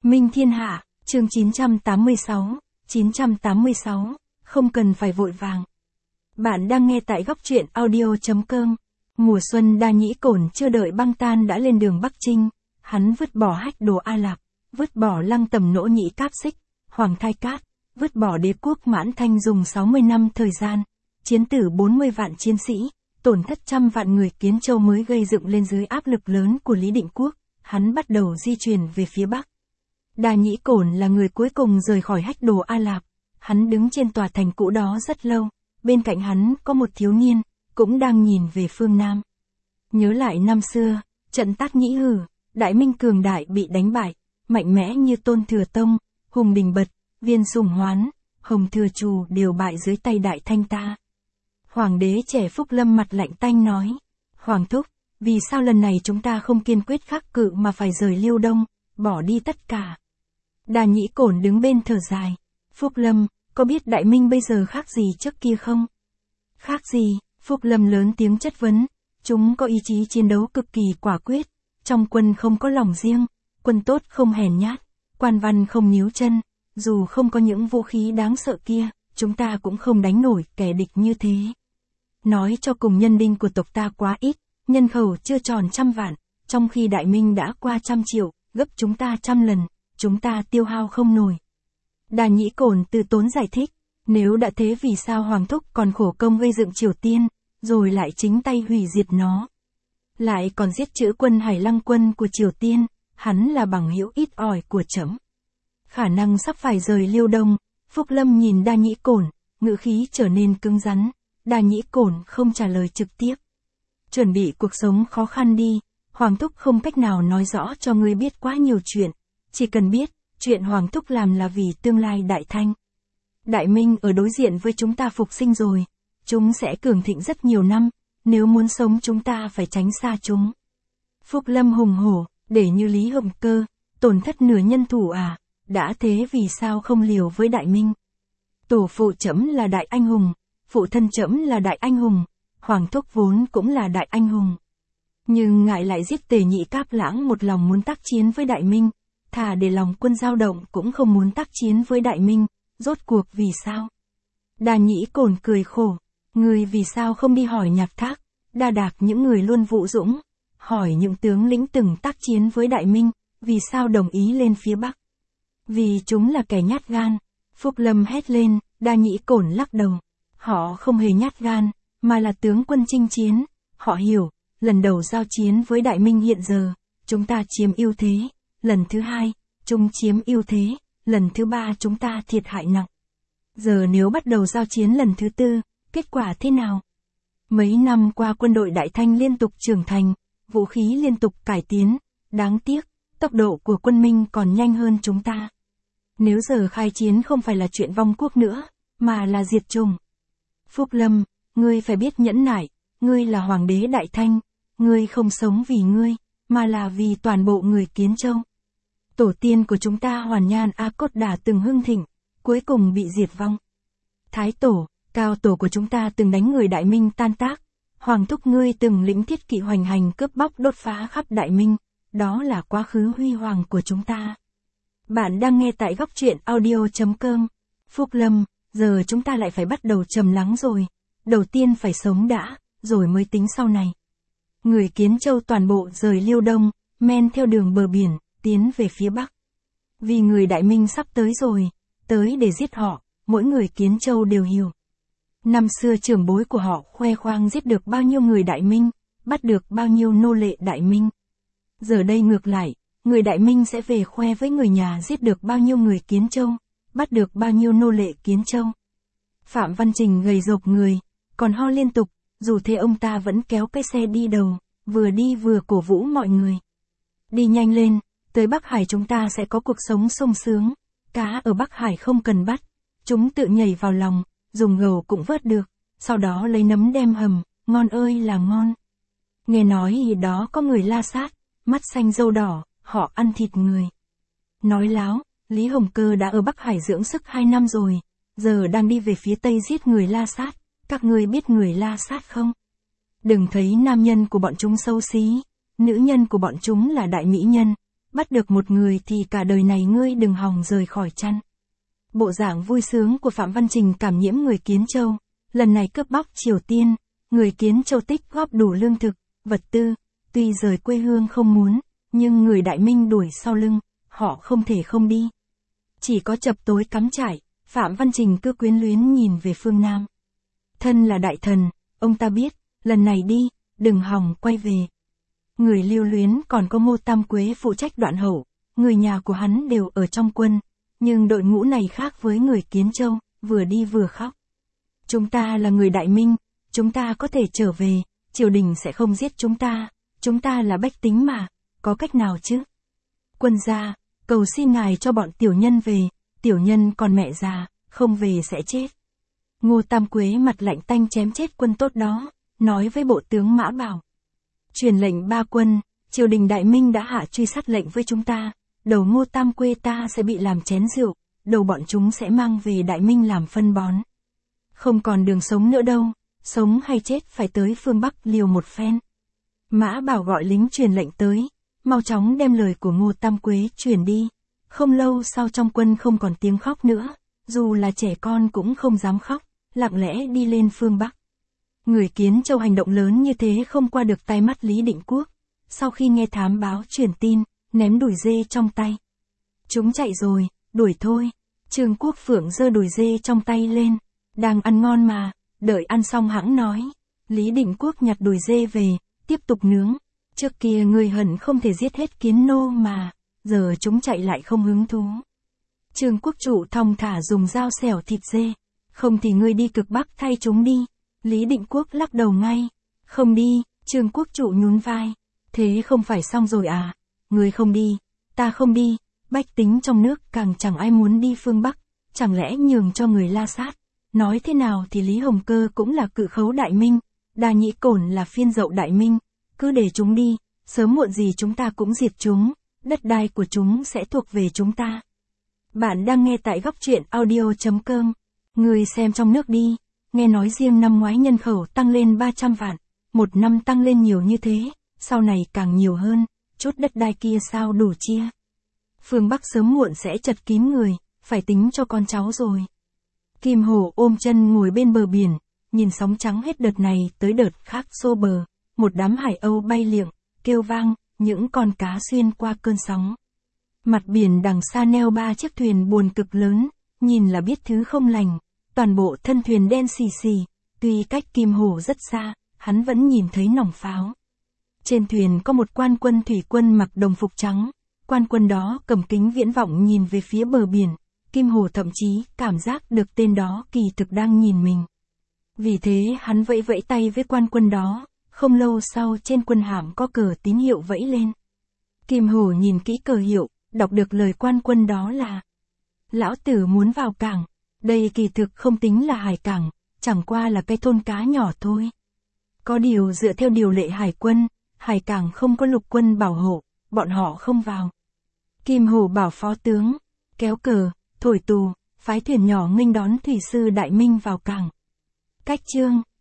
Minh Thiên Hạ, chương 986, không cần phải vội vàng. Bạn đang nghe tại góc truyện audio.com. Mùa xuân Đa Nhĩ Cổn chưa đợi băng tan đã lên đường Bắc Chinh, hắn vứt bỏ Hách Đồ A Lạp, vứt bỏ Lăng Tầm Nỗ Nhĩ Cáp Xích, Hoàng Thai Cát, vứt bỏ đế quốc Mãn Thanh dùng 60 năm thời gian, chiến tử 40 vạn chiến sĩ, tổn thất trăm vạn người Kiến Châu mới gây dựng lên dưới áp lực lớn của Lý Định Quốc, hắn bắt đầu di chuyển về phía Bắc. Đa Nhĩ Cổn là người cuối cùng rời khỏi Hách Đồ A Lạp, hắn đứng trên tòa thành cũ đó rất lâu, bên cạnh hắn có một thiếu niên, cũng đang nhìn về phương Nam. Nhớ lại năm xưa, trận Tác Nhĩ Hử, Đại Minh cường đại bị đánh bại, mạnh mẽ như Tôn Thừa Tông, Hùng Đình Bật, Viên Sùng Hoán, Hồng Thừa Trù đều bại dưới tay Đại Thanh ta. Hoàng đế trẻ Phúc Lâm mặt lạnh tanh nói, Hoàng thúc, vì sao lần này chúng ta không kiên quyết khắc cự mà phải rời Liêu Đông, bỏ đi tất cả. Đa Nhĩ Cổn đứng bên thở dài, Phúc Lâm, có biết Đại Minh bây giờ khác gì trước kia không? Khác gì? Phúc Lâm lớn tiếng chất vấn, chúng có ý chí chiến đấu cực kỳ quả quyết, trong quân không có lòng riêng, quân tốt không hèn nhát, quan văn không nhíu chân, dù không có những vũ khí đáng sợ kia, chúng ta cũng không đánh nổi kẻ địch như thế. Nói cho cùng nhân đinh của tộc ta quá ít, nhân khẩu chưa tròn 100 vạn, trong khi Đại Minh đã qua 100 triệu, gấp chúng ta 100 lần, chúng ta tiêu hao không nổi. Đa Nhĩ Cổn từ tốn giải thích, nếu đã thế vì sao Hoàng thúc còn khổ công gây dựng Triều Tiên, rồi lại chính tay hủy diệt nó. Lại còn giết chữ quân Hải Lăng quân của Triều Tiên, hắn là bằng hữu ít ỏi của trẫm. Khả năng sắp phải rời Liêu Đông, Phúc Lâm nhìn Đa Nhĩ Cổn, ngữ khí trở nên cứng rắn, Đa Nhĩ Cổn không trả lời trực tiếp. Chuẩn bị cuộc sống khó khăn đi, Hoàng thúc không cách nào nói rõ cho ngươi biết quá nhiều chuyện, chỉ cần biết, chuyện Hoàng thúc làm là vì tương lai Đại Thanh. Đại Minh ở đối diện với chúng ta phục sinh rồi, chúng sẽ cường thịnh rất nhiều năm, nếu muốn sống chúng ta phải tránh xa chúng. Phúc Lâm hùng hổ, để như Lý Hồng Cơ, tổn thất nửa nhân thủ à, đã thế vì sao không liều với Đại Minh? Tổ phụ trẫm là đại anh hùng, phụ thân trẫm là đại anh hùng, Hoàng thúc vốn cũng là đại anh hùng. Nhưng ngại lại giết Tề Nhị Cáp Lãng một lòng muốn tác chiến với Đại Minh, thà để lòng quân dao động cũng không muốn tác chiến với Đại Minh, rốt cuộc vì sao? Đa Nhĩ Cổn cười khổ, người vì sao không đi hỏi Nhạc Thác, Đa Đạc những người luôn vũ dũng, hỏi những tướng lĩnh từng tác chiến với Đại Minh, vì sao đồng ý lên phía Bắc? Vì chúng là kẻ nhát gan. Phúc Lâm hét lên, Đa Nhĩ Cổn lắc đầu, họ không hề nhát gan, mà là tướng quân chinh chiến, họ hiểu, lần đầu giao chiến với Đại Minh hiện giờ, chúng ta chiếm ưu thế, lần thứ hai, chúng chiếm ưu thế, lần thứ ba chúng ta thiệt hại nặng. Giờ nếu bắt đầu giao chiến lần thứ tư, kết quả thế nào? Mấy năm qua quân đội Đại Thanh liên tục trưởng thành, vũ khí liên tục cải tiến, đáng tiếc, tốc độ của quân Minh còn nhanh hơn chúng ta. Nếu giờ khai chiến không phải là chuyện vong quốc nữa, mà là diệt chủng. Phúc Lâm, ngươi phải biết nhẫn nại, ngươi là Hoàng đế Đại Thanh, ngươi không sống vì ngươi, mà là vì toàn bộ người Kiến Châu. Tổ tiên của chúng ta Hoàn Nhan A Cốt Đà từng hưng thịnh, cuối cùng bị diệt vong. Thái tổ, cao tổ của chúng ta từng đánh người Đại Minh tan tác, Hoàng thúc ngươi từng lĩnh thiết kỵ hoành hành cướp bóc đốt phá khắp Đại Minh, đó là quá khứ huy hoàng của chúng ta. Bạn đang nghe tại góc truyện audio.com. Phúc Lâm, giờ chúng ta lại phải bắt đầu trầm lắng rồi, đầu tiên phải sống đã, rồi mới tính sau này. Người Kiến Châu toàn bộ rời Liêu Đông, men theo đường bờ biển, tiến về phía Bắc. Vì người Đại Minh sắp tới rồi, tới để giết họ, mỗi người Kiến Châu đều hiểu. Năm xưa trưởng bối của họ khoe khoang giết được bao nhiêu người Đại Minh, bắt được bao nhiêu nô lệ Đại Minh. Giờ đây ngược lại, người Đại Minh sẽ về khoe với người nhà giết được bao nhiêu người Kiến Châu, bắt được bao nhiêu nô lệ Kiến Châu. Phạm Văn Trình gầy rộc người, còn ho liên tục, dù thế ông ta vẫn kéo cái xe đi đầu, vừa đi vừa cổ vũ mọi người. Đi nhanh lên, tới Bắc Hải chúng ta sẽ có cuộc sống sung sướng, cá ở Bắc Hải không cần bắt, chúng tự nhảy vào lòng, dùng gầu cũng vớt được, sau đó lấy nấm đem hầm, ngon ơi là ngon. Nghe nói thì đó có người La Sát, mắt xanh râu đỏ, họ ăn thịt người. Nói láo, Lý Hồng Cơ đã ở Bắc Hải dưỡng sức 2 năm rồi, giờ đang đi về phía Tây giết người La Sát, các ngươi biết người La Sát không? Đừng thấy nam nhân của bọn chúng xấu xí, nữ nhân của bọn chúng là đại mỹ nhân, bắt được một người thì cả đời này ngươi đừng hòng rời khỏi chăn. Bộ dạng vui sướng của Phạm Văn Trình cảm nhiễm người Kiến Châu, lần này cướp bóc Triều Tiên, người Kiến Châu tích góp đủ lương thực, vật tư, tuy rời quê hương không muốn, nhưng người Đại Minh đuổi sau lưng, họ không thể không đi. Chỉ có chập tối cắm trại, Phạm Văn Trình cứ quyến luyến nhìn về phương Nam. Thân là đại thần, ông ta biết, lần này đi, đừng hòng quay về. Người lưu luyến còn có Ngô Tam Quế phụ trách Đoạn Hậu, người nhà của hắn đều ở trong quân, nhưng đội ngũ này khác với người Kiến Châu, vừa đi vừa khóc. Chúng ta là người Đại Minh, chúng ta có thể trở về, triều đình sẽ không giết chúng ta là bách tính mà, có cách nào chứ? Quân gia, cầu xin ngài cho bọn tiểu nhân về, tiểu nhân còn mẹ già, không về sẽ chết. Ngô Tam Quế mặt lạnh tanh chém chết quân tốt đó, nói với bộ tướng Mã Bảo. Truyền lệnh ba quân, triều đình Đại Minh đã hạ truy sát lệnh với chúng ta, đầu Ngô Tam Quế ta sẽ bị làm chén rượu, đầu bọn chúng sẽ mang về Đại Minh làm phân bón. Không còn đường sống nữa đâu, sống hay chết phải tới phương Bắc liều một phen. Mã Bảo gọi lính truyền lệnh tới, mau chóng đem lời của Ngô Tam Quế truyền đi. Không lâu sau trong quân không còn tiếng khóc nữa, dù là trẻ con cũng không dám khóc, lặng lẽ đi lên phương Bắc. Người Kiến Châu hành động lớn như thế không qua được tai mắt Lý Định Quốc, sau khi nghe thám báo truyền tin, ném đùi dê trong tay. Chúng chạy rồi, đuổi thôi. Trương Quốc Phượng giơ đùi dê trong tay lên, đang ăn ngon mà, đợi ăn xong hẵng nói. Lý Định Quốc nhặt đùi dê về, tiếp tục nướng. Trước kia người hận không thể giết hết Kiến nô mà, giờ chúng chạy lại không hứng thú. Trương Quốc Trụ thong thả dùng dao xẻo thịt dê, không thì ngươi đi cực Bắc thay chúng đi. Lý Định Quốc lắc đầu ngay, không đi. Trương Quốc Trụ nhún vai, thế không phải xong rồi à? Ngươi không đi, ta không đi, bách tính trong nước càng chẳng ai muốn đi phương Bắc, chẳng lẽ nhường cho người La Sát? Nói thế nào thì Lý Hồng Cơ cũng là cự khấu Đại Minh, Đa Nhĩ Cổn là phiên dậu Đại Minh, cứ để chúng đi, sớm muộn gì chúng ta cũng diệt chúng, đất đai của chúng sẽ thuộc về chúng ta. Bạn đang nghe tại góc truyện audio.com, người xem trong nước đi, nghe nói riêng năm ngoái nhân khẩu tăng lên 300 vạn, một năm tăng lên nhiều như thế, sau này càng nhiều hơn, chút đất đai kia sao đủ chia. Phương Bắc sớm muộn sẽ chật kín người, phải tính cho con cháu rồi. Kim Hổ ôm chân ngồi bên bờ biển, nhìn sóng trắng hết đợt này tới đợt khác xô bờ, một đám hải âu bay liệng, kêu vang, những con cá xuyên qua cơn sóng. Mặt biển đằng xa neo 3 chiếc thuyền buồn cực lớn, nhìn là biết thứ không lành, toàn bộ thân thuyền đen xì xì, tuy cách Kim Hổ rất xa, hắn vẫn nhìn thấy nòng pháo. Trên thuyền có một quan quân thủy quân mặc đồng phục trắng, quan quân đó cầm kính viễn vọng nhìn về phía bờ biển, Kim Hổ thậm chí cảm giác được tên đó kỳ thực đang nhìn mình. Vì thế hắn vẫy vẫy tay với quan quân đó, không lâu sau trên quân hạm có cờ tín hiệu vẫy lên. Kim Hổ nhìn kỹ cờ hiệu, đọc được lời quan quân đó là: lão tử muốn vào cảng, đây kỳ thực không tính là hải cảng, chẳng qua là cái thôn cá nhỏ thôi. Có điều dựa theo điều lệ hải quân, hải cảng không có lục quân bảo hộ, bọn họ không vào. Kim Hổ bảo phó tướng, kéo cờ, thổi tù, phái thuyền nhỏ nghênh đón thủy sư Đại Minh vào cảng. Cách chương